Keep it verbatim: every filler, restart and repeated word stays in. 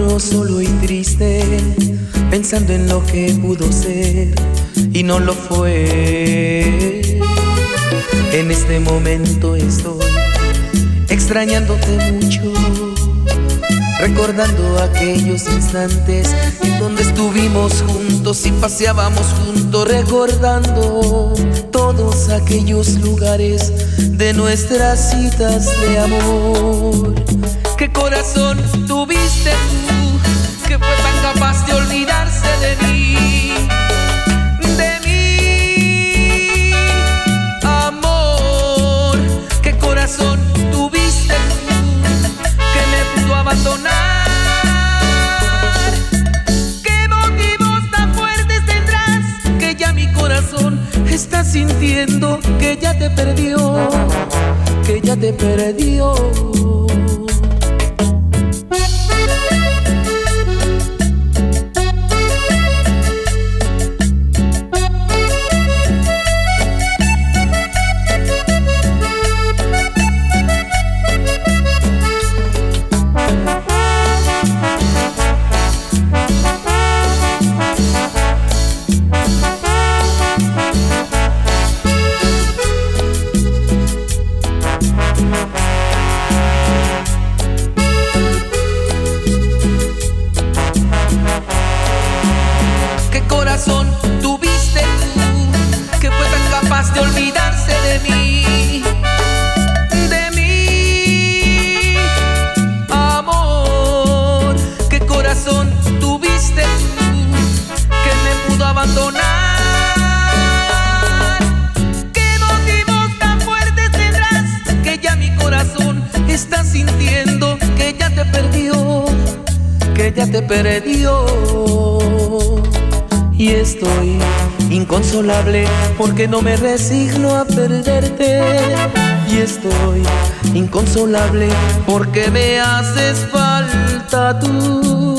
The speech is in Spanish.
encuentro solo y triste, pensando en lo que pudo ser y no lo fue. En este momento estoy extrañándote mucho, recordando aquellos instantes en donde estuvimos juntos y paseábamos juntos, recordando todos aquellos lugares de nuestras citas de amor. ¿Qué corazón tuviste tú que fue tan capaz de olvidarse de mí? De mí, amor. ¿Qué corazón tuviste tú que me pudo abandonar? ¿Qué motivos tan fuertes tendrás que ya mi corazón está sintiendo que ya te perdió, que ya te perdió? Tuviste tú que fue tan capaz de olvidarse de mí, de mí, amor. ¿Qué corazón tuviste tú que me pudo abandonar? ¿Qué motivos tan fuertes tendrás que ya mi corazón está sintiendo que ya te perdió, que ya te perdió? Y estoy inconsolable porque no me resigno a perderte. Y estoy inconsolable porque me haces falta tú.